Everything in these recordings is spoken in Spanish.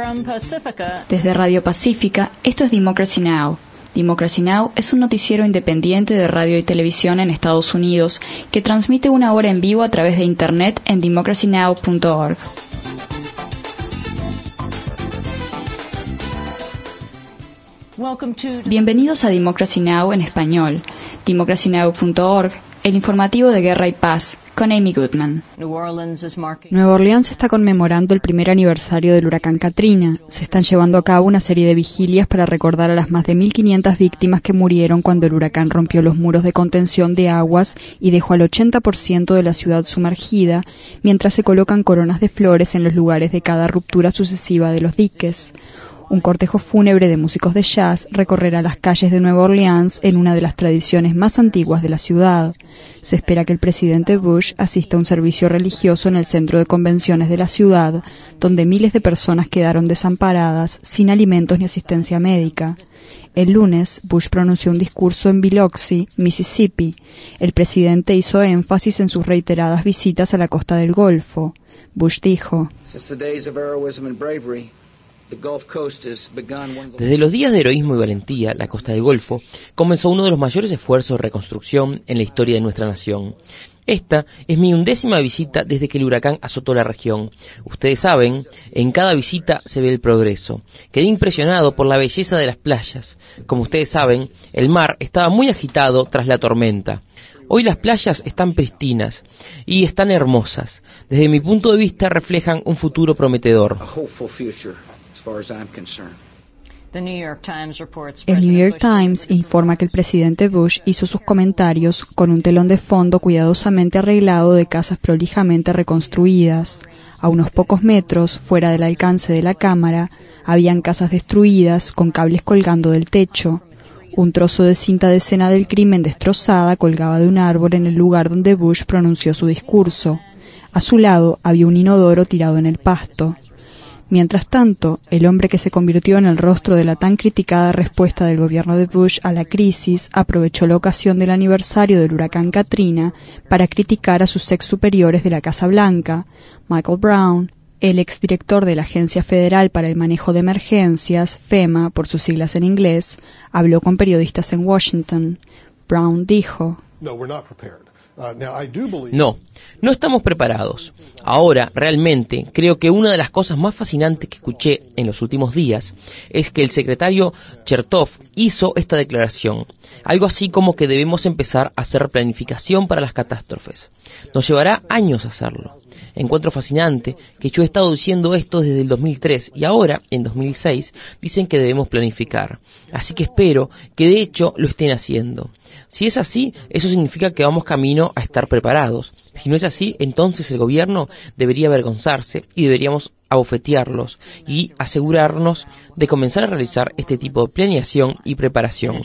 Desde Radio Pacífica, esto es Democracy Now! Democracy Now! Es un noticiero independiente de radio y televisión en Estados Unidos que transmite una hora en vivo a través de internet en democracynow.org. Bienvenidos a Democracy Now! En español, democracynow.org, el informativo de Guerra y Paz, con Amy Goodman. Nueva Orleans está conmemorando el primer aniversario del huracán Katrina. Se están llevando a cabo una serie de vigilias para recordar a las más de 1.500 víctimas que murieron cuando el huracán rompió los muros de contención de aguas y dejó al 80% de la ciudad sumergida, mientras se colocan coronas de flores en los lugares de cada ruptura sucesiva de los diques. Un cortejo fúnebre de músicos de jazz recorrerá las calles de Nueva Orleans en una de las tradiciones más antiguas de la ciudad. Se espera que el presidente Bush asista a un servicio religioso en el centro de convenciones de la ciudad, donde miles de personas quedaron desamparadas, sin alimentos ni asistencia médica. El lunes, Bush pronunció un discurso en Biloxi, Mississippi. El presidente hizo énfasis en sus reiteradas visitas a la costa del Golfo. Bush dijo: Desde los días de heroísmo y valentía, la costa del Golfo comenzó uno de los mayores esfuerzos de reconstrucción en la historia de nuestra nación. Esta es mi 11ª visita desde que el huracán azotó la región. Ustedes saben, en cada visita se ve el progreso. Quedé impresionado por la belleza de las playas. Como ustedes saben, el mar estaba muy agitado tras la tormenta. Hoy las playas están pristinas y están hermosas. Desde mi punto de vista reflejan un futuro prometedor. El New York Times informa que el presidente Bush hizo sus comentarios con un telón de fondo cuidadosamente arreglado de casas prolijamente reconstruidas. A unos pocos metros, fuera del alcance de la cámara, habían casas destruidas con cables colgando del techo. Un trozo de cinta de escena del crimen destrozada colgaba de un árbol en el lugar donde Bush pronunció su discurso. A su lado había un inodoro tirado en el pasto. Mientras tanto, el hombre que se convirtió en el rostro de la tan criticada respuesta del gobierno de Bush a la crisis aprovechó la ocasión del aniversario del huracán Katrina para criticar a sus ex superiores de la Casa Blanca. Michael Brown, el exdirector de la Agencia Federal para el Manejo de Emergencias, FEMA, por sus siglas en inglés, habló con periodistas en Washington. Brown dijo: No estamos preparados. Ahora, realmente, creo que una de las cosas más fascinantes que escuché en los últimos días es que el secretario Chertoff hizo esta declaración. Algo así como que debemos empezar a hacer planificación para las catástrofes. Nos llevará años hacerlo. Encuentro fascinante que yo he estado diciendo esto desde el 2003 y ahora, en 2006, dicen que debemos planificar. Así que espero que de hecho lo estén haciendo. Si es así, eso significa que vamos camino a estar preparados. Si no es así, entonces el gobierno debería avergonzarse y deberíamos abofetearlos y asegurarnos de comenzar a realizar este tipo de planeación y preparación.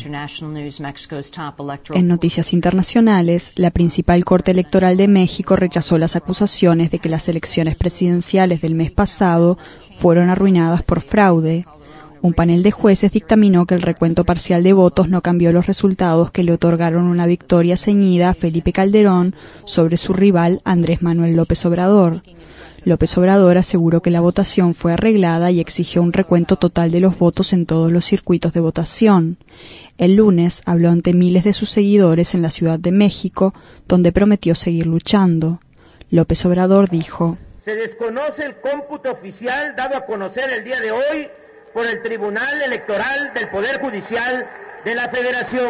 En noticias internacionales, la principal Corte Electoral de México rechazó las acusaciones de que las elecciones presidenciales del mes pasado fueron arruinadas por fraude. Un panel de jueces dictaminó que el recuento parcial de votos no cambió los resultados que le otorgaron una victoria ceñida a Felipe Calderón sobre su rival Andrés Manuel López Obrador. López Obrador aseguró que la votación fue arreglada y exigió un recuento total de los votos en todos los circuitos de votación. El lunes habló ante miles de sus seguidores en la Ciudad de México, donde prometió seguir luchando. López Obrador dijo: Se desconoce el cómputo oficial dado a conocer el día de hoy por el Tribunal Electoral del Poder Judicial de la Federación,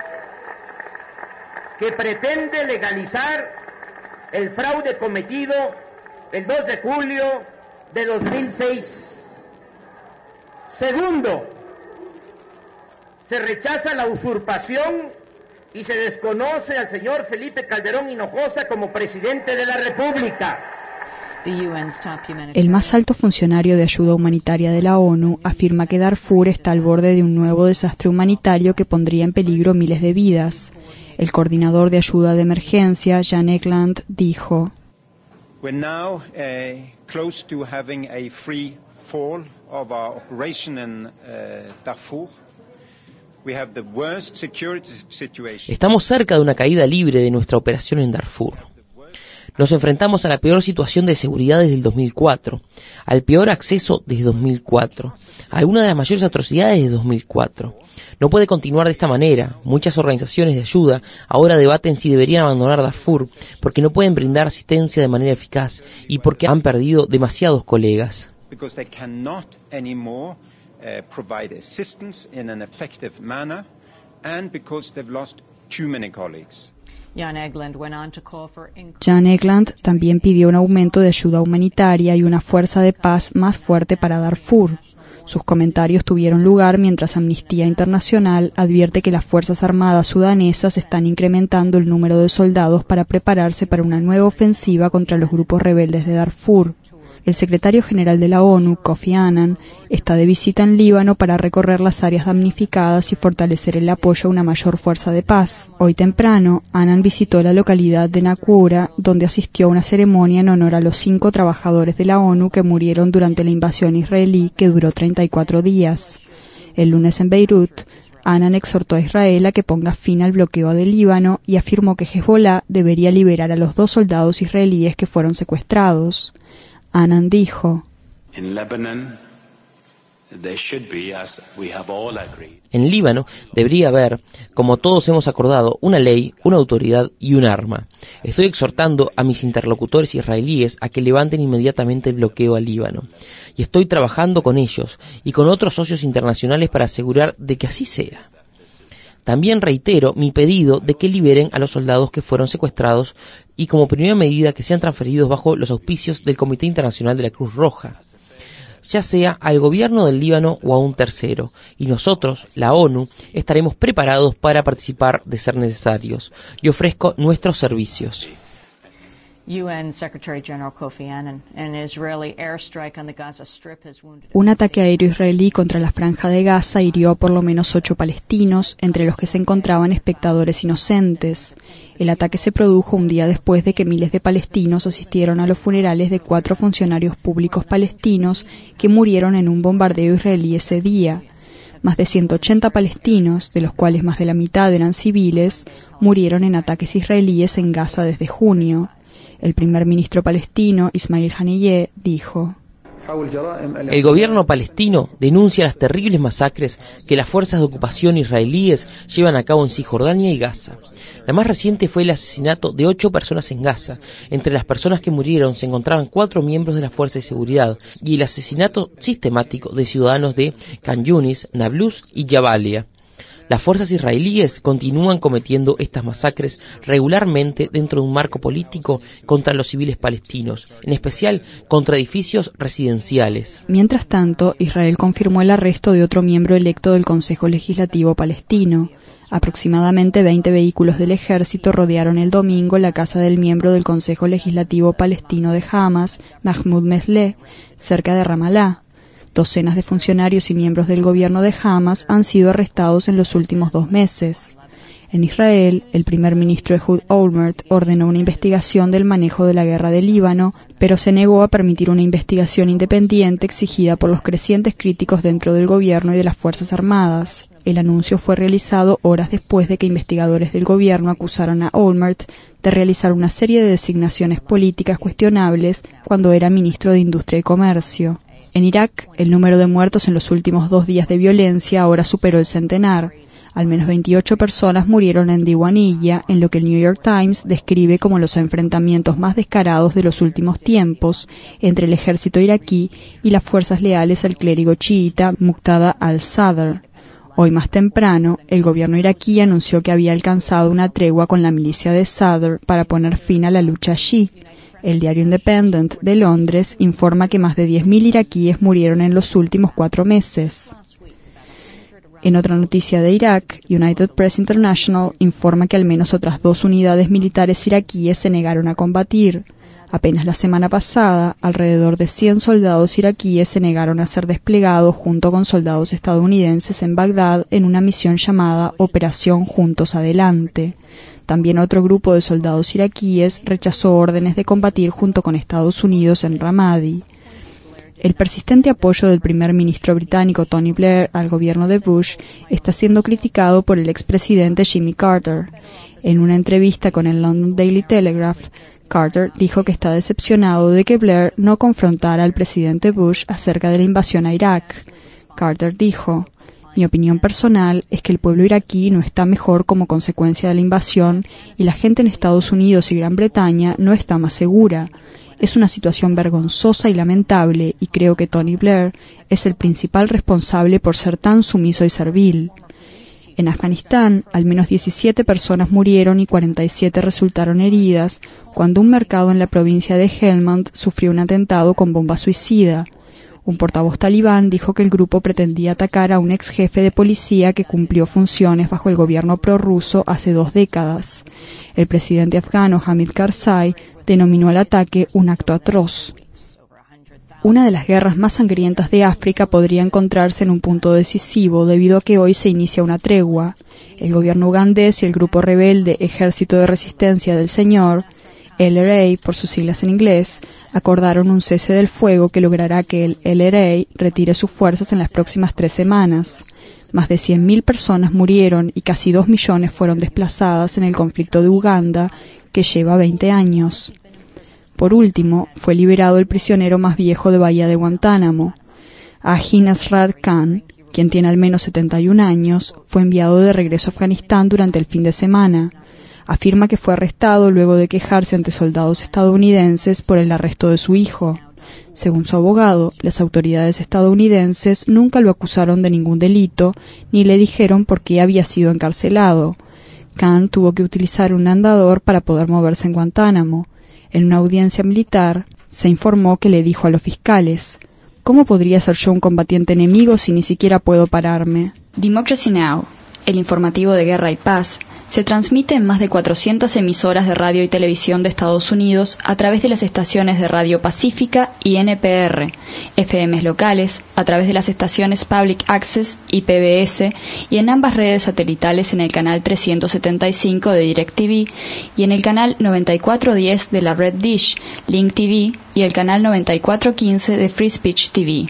que pretende legalizar el fraude cometido el 2 de julio de 2006. Segundo, se rechaza la usurpación y se desconoce al señor Felipe Calderón Hinojosa como presidente de la República. El más alto funcionario de ayuda humanitaria de la ONU afirma que Darfur está al borde de un nuevo desastre humanitario que pondría en peligro miles de vidas. El coordinador de ayuda de emergencia, Jan Egeland, dijo: We're now close to having a free fall of our operation in Darfur. We have the worst security situation. Estamos cerca de una caída libre de nuestra operación en Darfur. Nos enfrentamos a la peor situación de seguridad desde el 2004, al peor acceso desde 2004, a una de las mayores atrocidades desde 2004. No puede continuar de esta manera. Muchas organizaciones de ayuda ahora debaten si deberían abandonar Darfur porque no pueden brindar asistencia de manera eficaz y porque han perdido demasiados colegas. Because they cannot anymore provide assistance in an effective manner, and because they've lost too many colleagues. Jan Egeland también pidió un aumento de ayuda humanitaria y una fuerza de paz más fuerte para Darfur. Sus comentarios tuvieron lugar mientras Amnistía Internacional advierte que las Fuerzas Armadas sudanesas están incrementando el número de soldados para prepararse para una nueva ofensiva contra los grupos rebeldes de Darfur. El secretario general de la ONU, Kofi Annan, está de visita en Líbano para recorrer las áreas damnificadas y fortalecer el apoyo a una mayor fuerza de paz. Hoy temprano, Annan visitó la localidad de Nakura, donde asistió a una ceremonia en honor a los 5 trabajadores de la ONU que murieron durante la invasión israelí que duró 34 días. El lunes en Beirut, Annan exhortó a Israel a que ponga fin al bloqueo del Líbano y afirmó que Hezbollah debería liberar a los 2 soldados israelíes que fueron secuestrados. Annan dijo: En Líbano debería haber, como todos hemos acordado, una ley, una autoridad y un arma. Estoy exhortando a mis interlocutores israelíes a que levanten inmediatamente el bloqueo al Líbano. Y estoy trabajando con ellos y con otros socios internacionales para asegurar de que así sea. También reitero mi pedido de que liberen a los soldados que fueron secuestrados y como primera medida que sean transferidos bajo los auspicios del Comité Internacional de la Cruz Roja, ya sea al gobierno del Líbano o a un tercero, y nosotros, la ONU, estaremos preparados para participar de ser necesarios y ofrezco nuestros servicios. Un ataque aéreo israelí contra la Franja de Gaza hirió a por lo menos 8 palestinos, entre los que se encontraban espectadores inocentes. El ataque se produjo un día después de que miles de palestinos asistieron a los funerales de 4 funcionarios públicos palestinos que murieron en un bombardeo israelí ese día. Más de 180 palestinos, de los cuales más de la mitad eran civiles, murieron en ataques israelíes en Gaza desde junio. El primer ministro palestino, Ismail Haniyeh, dijo: El gobierno palestino denuncia las terribles masacres que las fuerzas de ocupación israelíes llevan a cabo en Cisjordania y Gaza. La más reciente fue el asesinato de 8 personas en Gaza. Entre las personas que murieron se encontraban 4 miembros de la fuerza de seguridad y el asesinato sistemático de ciudadanos de Khan Yunis, Nablus y Jabalia. Las fuerzas israelíes continúan cometiendo estas masacres regularmente dentro de un marco político contra los civiles palestinos, en especial contra edificios residenciales. Mientras tanto, Israel confirmó el arresto de otro miembro electo del Consejo Legislativo palestino. Aproximadamente 20 vehículos del ejército rodearon el domingo la casa del miembro del Consejo Legislativo palestino de Hamas, Mahmoud Mesleh, cerca de Ramallah. Docenas de funcionarios y miembros del gobierno de Hamas han sido arrestados en los últimos 2 meses. En Israel, el primer ministro Ehud Olmert ordenó una investigación del manejo de la guerra del Líbano, pero se negó a permitir una investigación independiente exigida por los crecientes críticos dentro del gobierno y de las Fuerzas Armadas. El anuncio fue realizado horas después de que investigadores del gobierno acusaron a Olmert de realizar una serie de designaciones políticas cuestionables cuando era ministro de Industria y Comercio. En Irak, el número de muertos en los últimos 2 días de violencia ahora superó el centenar. Al menos 28 personas murieron en Diwaniyah, en lo que el New York Times describe como los enfrentamientos más descarados de los últimos tiempos entre el ejército iraquí y las fuerzas leales al clérigo chiita Muqtada al-Sadr. Hoy más temprano, el gobierno iraquí anunció que había alcanzado una tregua con la milicia de Sadr para poner fin a la lucha allí. El diario Independent de Londres informa que más de 10.000 iraquíes murieron en los últimos 4 meses. En otra noticia de Irak, United Press International informa que al menos otras 2 unidades militares iraquíes se negaron a combatir. Apenas la semana pasada, alrededor de 100 soldados iraquíes se negaron a ser desplegados junto con soldados estadounidenses en Bagdad en una misión llamada Operación Juntos Adelante. También otro grupo de soldados iraquíes rechazó órdenes de combatir junto con Estados Unidos en Ramadi. El persistente apoyo del primer ministro británico Tony Blair al gobierno de Bush está siendo criticado por el expresidente Jimmy Carter. En una entrevista con el London Daily Telegraph, Carter dijo que está decepcionado de que Blair no confrontara al presidente Bush acerca de la invasión a Irak. Carter dijo: "Mi opinión personal es que el pueblo iraquí no está mejor como consecuencia de la invasión y la gente en Estados Unidos y Gran Bretaña no está más segura. Es una situación vergonzosa y lamentable y creo que Tony Blair es el principal responsable por ser tan sumiso y servil". En Afganistán, al menos 17 personas murieron y 47 resultaron heridas cuando un mercado en la provincia de Helmand sufrió un atentado con bomba suicida. Un portavoz talibán dijo que el grupo pretendía atacar a un ex jefe de policía que cumplió funciones bajo el gobierno prorruso hace 2 décadas. El presidente afgano Hamid Karzai denominó el ataque un acto atroz. Una de las guerras más sangrientas de África podría encontrarse en un punto decisivo debido a que hoy se inicia una tregua. El gobierno ugandés y el grupo rebelde Ejército de Resistencia del Señor, LRA por sus siglas en inglés, acordaron un cese del fuego que logrará que el LRA retire sus fuerzas en las próximas 3 semanas. Más de 100.000 personas murieron y casi 2 millones fueron desplazadas en el conflicto de Uganda, que lleva 20 años. Por último, fue liberado el prisionero más viejo de Bahía de Guantánamo. Ahi Nasrat Khan, quien tiene al menos 71 años, fue enviado de regreso a Afganistán durante el fin de semana. Afirma que fue arrestado luego de quejarse ante soldados estadounidenses por el arresto de su hijo. Según su abogado, las autoridades estadounidenses nunca lo acusaron de ningún delito ni le dijeron por qué había sido encarcelado. Khan tuvo que utilizar un andador para poder moverse en Guantánamo. En una audiencia militar, se informó que le dijo a los fiscales: "¿Cómo podría ser yo un combatiente enemigo si ni siquiera puedo pararme?". Democracy Now!, el informativo de Guerra y Paz, se transmite en más de 400 emisoras de radio y televisión de Estados Unidos a través de las estaciones de Radio Pacífica y NPR, FMs locales, a través de las estaciones Public Access y PBS, y en ambas redes satelitales en el canal 375 de DirecTV y en el canal 9410 de la red Dish, Link TV, y el canal 9415 de Free Speech TV.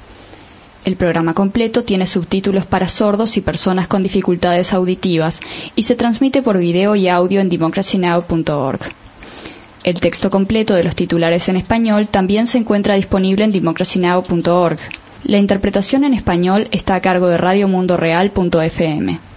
El programa completo tiene subtítulos para sordos y personas con dificultades auditivas y se transmite por video y audio en democracynow.org. El texto completo de los titulares en español también se encuentra disponible en democracynow.org. La interpretación en español está a cargo de radiomundoreal.fm.